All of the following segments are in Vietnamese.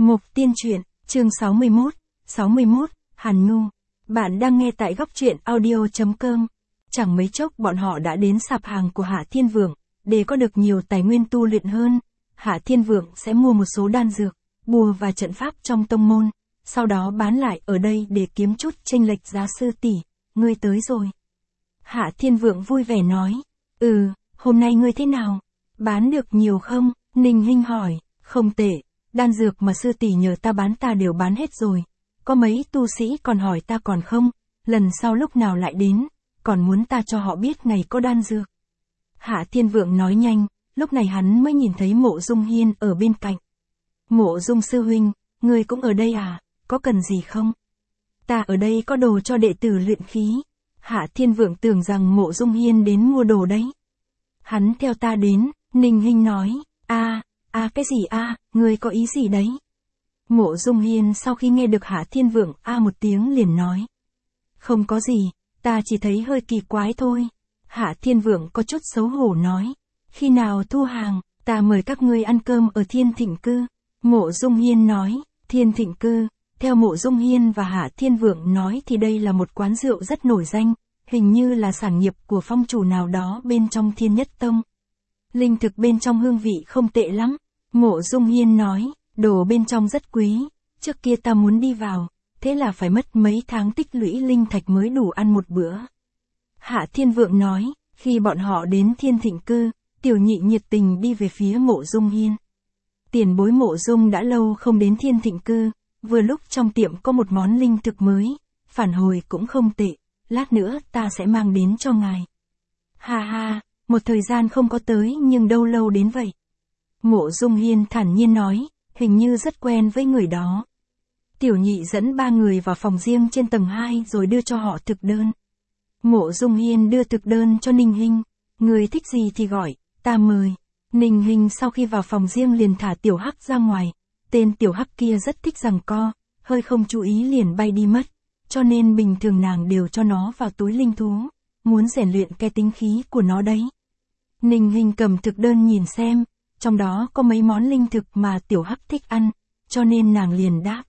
Mục Tiên Truyện, chương 61, Hàn Nhu. Bạn đang nghe tại góc truyện audio.com. Chẳng mấy chốc bọn họ đã đến sạp hàng của Hạ Thiên Vượng, để có được nhiều tài nguyên tu luyện hơn. Hạ Thiên Vượng sẽ mua một số đan dược, bùa và trận pháp trong tông môn, sau đó bán lại ở đây để kiếm chút chênh lệch giá. Sư tỷ, ngươi tới rồi. Hạ Thiên Vượng vui vẻ nói. Hôm nay ngươi thế nào? Bán được nhiều không? Ninh Hinh hỏi. Không tệ, đan dược mà sư tỷ nhờ ta bán ta đều bán hết rồi. Có mấy tu sĩ còn hỏi ta còn không, lần sau lúc nào lại đến, còn muốn ta cho họ biết ngày có đan dược. Hạ Thiên Vượng nói nhanh, lúc này hắn mới nhìn thấy Mộ Dung Hiên ở bên cạnh. Mộ Dung sư huynh, ngươi cũng ở đây à, có cần gì không? Ta ở đây có đồ cho đệ tử luyện khí. Hạ Thiên Vượng tưởng rằng Mộ Dung Hiên đến mua đồ đấy. Hắn theo ta đến, Ninh Hinh nói. Cái gì ngươi có ý gì đấy? Mộ Dung Hiên sau khi nghe được Hạ Thiên Vượng một tiếng liền nói. Không có gì, ta chỉ thấy hơi kỳ quái thôi. Hạ Thiên Vượng có chút xấu hổ nói. Khi nào thu hàng, ta mời các ngươi ăn cơm ở Thiên Thịnh Cư. Mộ Dung Hiên nói. Thiên Thịnh Cư, theo Mộ Dung Hiên và Hạ Thiên Vượng nói thì đây là một quán rượu rất nổi danh, hình như là sản nghiệp của phong chủ nào đó bên trong Thiên Nhất Tông. Linh thực bên trong hương vị không tệ lắm. Mộ Dung Hiên nói, đồ bên trong rất quý, trước kia ta muốn đi vào, thế là phải mất mấy tháng tích lũy linh thạch mới đủ ăn một bữa. Hạ Thiên Vượng nói, khi bọn họ đến Thiên Thịnh Cư, Tiểu Nhị nhiệt tình đi về phía Mộ Dung Hiên. Tiền bối Mộ Dung đã lâu không đến Thiên Thịnh Cư, vừa lúc trong tiệm có một món linh thực mới, phản hồi cũng không tệ, lát nữa ta sẽ mang đến cho ngài. Ha, một thời gian không có tới nhưng đâu lâu đến vậy. Mộ Dung Hiên thản nhiên nói, hình như rất quen với người đó. Tiểu Nhị dẫn ba người vào phòng riêng trên tầng 2 rồi đưa cho họ thực đơn. Mộ Dung Hiên đưa thực đơn cho Ninh Hinh, người thích gì thì gọi, ta mời. Ninh Hinh sau khi vào phòng riêng liền thả Tiểu Hắc ra ngoài, tên Tiểu Hắc kia rất thích giằng co, hơi không chú ý liền bay đi mất, cho nên bình thường nàng đều cho nó vào túi linh thú, muốn rèn luyện cái tính khí của nó đấy. Ninh Hinh cầm thực đơn nhìn xem, trong đó có mấy món linh thực mà Tiểu Hắc thích ăn, cho nên nàng liền đáp.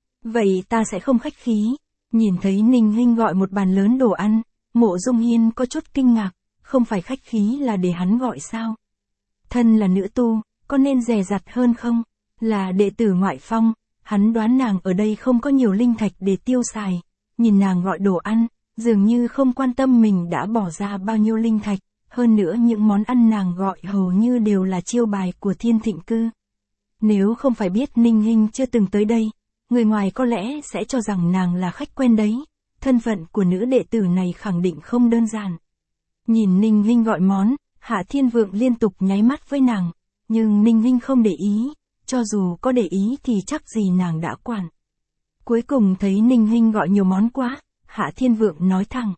Vậy ta sẽ không khách khí. Nhìn thấy Ninh Hinh gọi một bàn lớn đồ ăn, Mộ Dung Hiên có chút kinh ngạc, không phải khách khí là để hắn gọi sao? Thân là nữ tu, có nên dè dặt hơn không? Là đệ tử ngoại phong, hắn đoán nàng ở đây không có nhiều linh thạch để tiêu xài, nhìn nàng gọi đồ ăn, dường như không quan tâm mình đã bỏ ra bao nhiêu linh thạch. Hơn nữa những món ăn nàng gọi hầu như đều là chiêu bài của Thiên Thịnh Cư. Nếu không phải biết Ninh Hinh chưa từng tới đây, người ngoài có lẽ sẽ cho rằng nàng là khách quen đấy. Thân phận của nữ đệ tử này khẳng định không đơn giản. Nhìn Ninh Hinh gọi món, Hạ Thiên Vượng liên tục nháy mắt với nàng, nhưng Ninh Hinh không để ý, cho dù có để ý thì chắc gì nàng đã quản. Cuối cùng thấy Ninh Hinh gọi nhiều món quá, Hạ Thiên Vượng nói thẳng.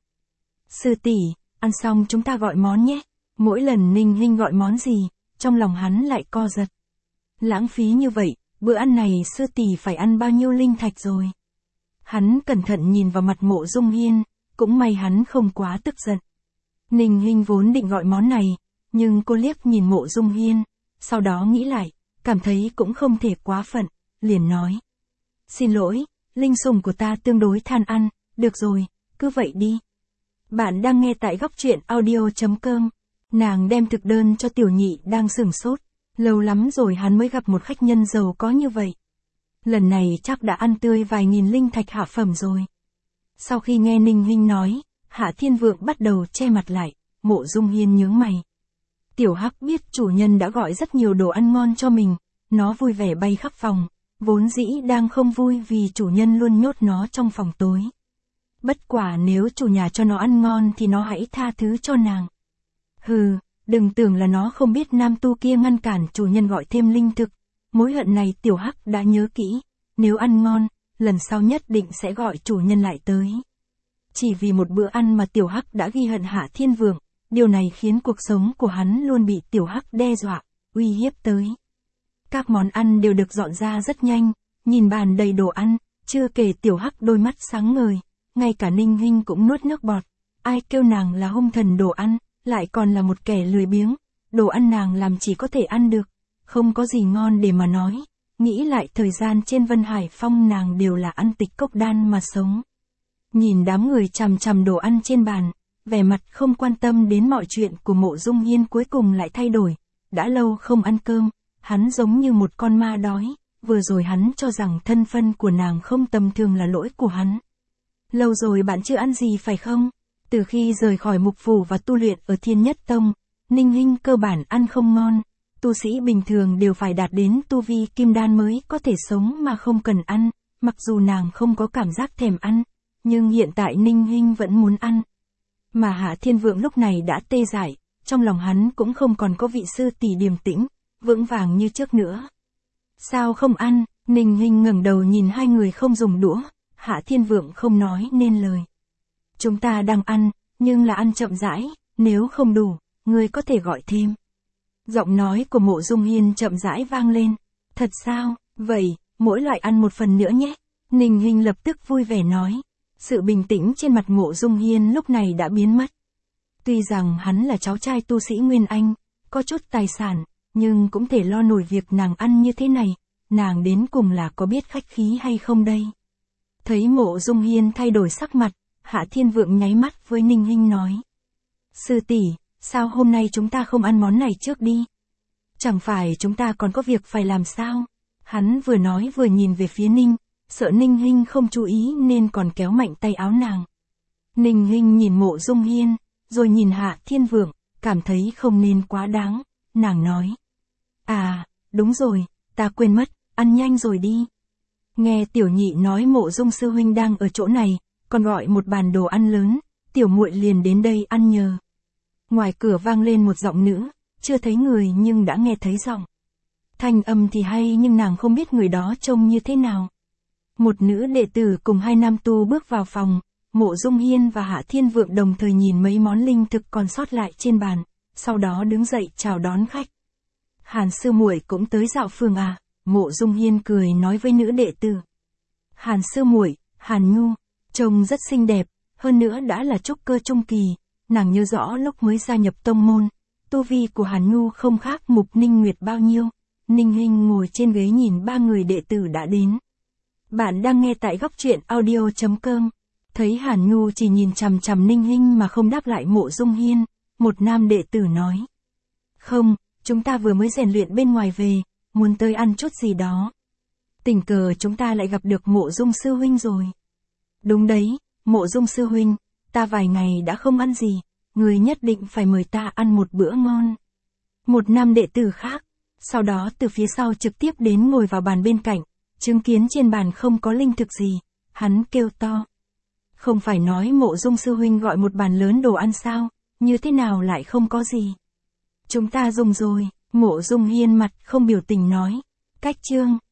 Sư tỷ, ăn xong chúng ta gọi món nhé. Mỗi lần Ninh Hinh gọi món gì, trong lòng hắn lại co giật. Lãng phí như vậy, bữa ăn này sư tỷ phải ăn bao nhiêu linh thạch rồi. Hắn cẩn thận nhìn vào mặt Mộ Dung Hiên, cũng may hắn không quá tức giận. Ninh Hinh vốn định gọi món này, nhưng cô liếc nhìn Mộ Dung Hiên, sau đó nghĩ lại, cảm thấy cũng không thể quá phận, liền nói. Xin lỗi, linh sủng của ta tương đối than ăn, được rồi, cứ vậy đi. Bạn đang nghe tại góc truyện audio.com. Nàng đem thực đơn cho Tiểu Nhị đang sửng sốt. Lâu lắm rồi hắn mới gặp một khách nhân giàu có như vậy. Lần này chắc đã ăn tươi vài nghìn linh thạch hạ phẩm rồi. Sau khi nghe Ninh Hinh nói, Hạ Thiên Vượng bắt đầu che mặt lại. Mộ Dung Hiên nhướng mày. Tiểu Hắc biết chủ nhân đã gọi rất nhiều đồ ăn ngon cho mình. Nó vui vẻ bay khắp phòng. Vốn dĩ đang không vui vì chủ nhân luôn nhốt nó trong phòng tối. Bất quả nếu chủ nhà cho nó ăn ngon thì nó hãy tha thứ cho nàng. Đừng tưởng là nó không biết nam tu kia ngăn cản chủ nhân gọi thêm linh thực. Mối hận này Tiểu Hắc đã nhớ kỹ, nếu ăn ngon, lần sau nhất định sẽ gọi chủ nhân lại tới. Chỉ vì một bữa ăn mà Tiểu Hắc đã ghi hận Hạ Thiên Vượng, điều này khiến cuộc sống của hắn luôn bị Tiểu Hắc đe dọa, uy hiếp tới. Các món ăn đều được dọn ra rất nhanh, nhìn bàn đầy đồ ăn, chưa kể Tiểu Hắc đôi mắt sáng ngời. Ngay cả Ninh Hinh cũng nuốt nước bọt, ai kêu nàng là hung thần đồ ăn, lại còn là một kẻ lười biếng, đồ ăn nàng làm chỉ có thể ăn được, không có gì ngon để mà nói, nghĩ lại thời gian trên Vân Hải Phong nàng đều là ăn tịch cốc đan mà sống. Nhìn đám người chằm chằm đồ ăn trên bàn, vẻ mặt không quan tâm đến mọi chuyện của Mộ Dung Hiên cuối cùng lại thay đổi, đã lâu không ăn cơm, hắn giống như một con ma đói, vừa rồi hắn cho rằng thân phận của nàng không tầm thường là lỗi của hắn. Lâu rồi bạn chưa ăn gì phải không? Từ khi rời khỏi mục phủ và tu luyện ở Thiên Nhất Tông, Ninh Hinh cơ bản ăn không ngon, tu sĩ bình thường đều phải đạt đến tu vi kim đan mới có thể sống mà không cần ăn, mặc dù nàng không có cảm giác thèm ăn, nhưng hiện tại Ninh Hinh vẫn muốn ăn. Mà Hạ Thiên Vượng lúc này đã tê dại, trong lòng hắn cũng không còn có vị sư tỷ điềm tĩnh, vững vàng như trước nữa. Sao không ăn? Ninh Hinh ngẩng đầu nhìn hai người không dùng đũa, Hạ Thiên Vượng không nói nên lời. Chúng ta đang ăn, nhưng là ăn chậm rãi, nếu không đủ, ngươi có thể gọi thêm. Giọng nói của Mộ Dung Hiên chậm rãi vang lên. Thật sao? Vậy, mỗi loại ăn một phần nữa nhé. Ninh Hinh lập tức vui vẻ nói. Sự bình tĩnh trên mặt Mộ Dung Hiên lúc này đã biến mất. Tuy rằng hắn là cháu trai tu sĩ Nguyên Anh, có chút tài sản, nhưng cũng thể lo nổi việc nàng ăn như thế này, nàng đến cùng là có biết khách khí hay không đây? Thấy Mộ Dung Hiên thay đổi sắc mặt, Hạ Thiên Vượng nháy mắt với Ninh Hinh nói. Sư tỷ, sao hôm nay chúng ta không ăn món này trước đi? Chẳng phải chúng ta còn có việc phải làm sao? Hắn vừa nói vừa nhìn về phía Ninh, sợ Ninh Hinh không chú ý nên còn kéo mạnh tay áo nàng. Ninh Hinh nhìn Mộ Dung Hiên, rồi nhìn Hạ Thiên Vượng, cảm thấy không nên quá đáng, nàng nói. À, đúng rồi, ta quên mất, ăn nhanh rồi đi. Nghe tiểu nhị nói Mộ Dung sư huynh đang ở chỗ này, còn gọi một bàn đồ ăn lớn, tiểu muội liền đến đây ăn nhờ. Ngoài cửa vang lên một giọng nữ, chưa thấy người nhưng đã nghe thấy giọng. Thanh âm thì hay nhưng nàng không biết người đó trông như thế nào. Một nữ đệ tử cùng hai nam tu bước vào phòng, Mộ Dung Hiên và Hạ Thiên Vượng đồng thời nhìn mấy món linh thực còn sót lại trên bàn, sau đó đứng dậy chào đón khách. Hàn sư muội cũng tới dạo phường à? Mộ Dung Hiên cười nói với nữ đệ tử. Hàn sư muội, Hàn Nhu, trông rất xinh đẹp, hơn nữa đã là trúc cơ trung kỳ, nàng nhớ rõ lúc mới gia nhập tông môn, tu vi của Hàn Nhu không khác Mục Ninh Nguyệt bao nhiêu. Ninh Hinh ngồi trên ghế nhìn ba người đệ tử đã đến. Bạn đang nghe tại góc truyện audio.com. Thấy Hàn Nhu chỉ nhìn chằm chằm Ninh Hinh mà không đáp lại Mộ Dung Hiên, một nam đệ tử nói. Không, chúng ta vừa mới rèn luyện bên ngoài về, muốn tới ăn chút gì đó. Tình cờ chúng ta lại gặp được Mộ Dung sư huynh rồi. Đúng đấy, Mộ Dung sư huynh, ta vài ngày đã không ăn gì, người nhất định phải mời ta ăn một bữa ngon. Một nam đệ tử khác, sau đó từ phía sau trực tiếp đến ngồi vào bàn bên cạnh, chứng kiến trên bàn không có linh thực gì, hắn kêu to. Không phải nói Mộ Dung sư huynh gọi một bàn lớn đồ ăn sao, như thế nào lại không có gì? Chúng ta dùng rồi, Mộ Dung Hiên mặt không biểu tình nói. Cách chương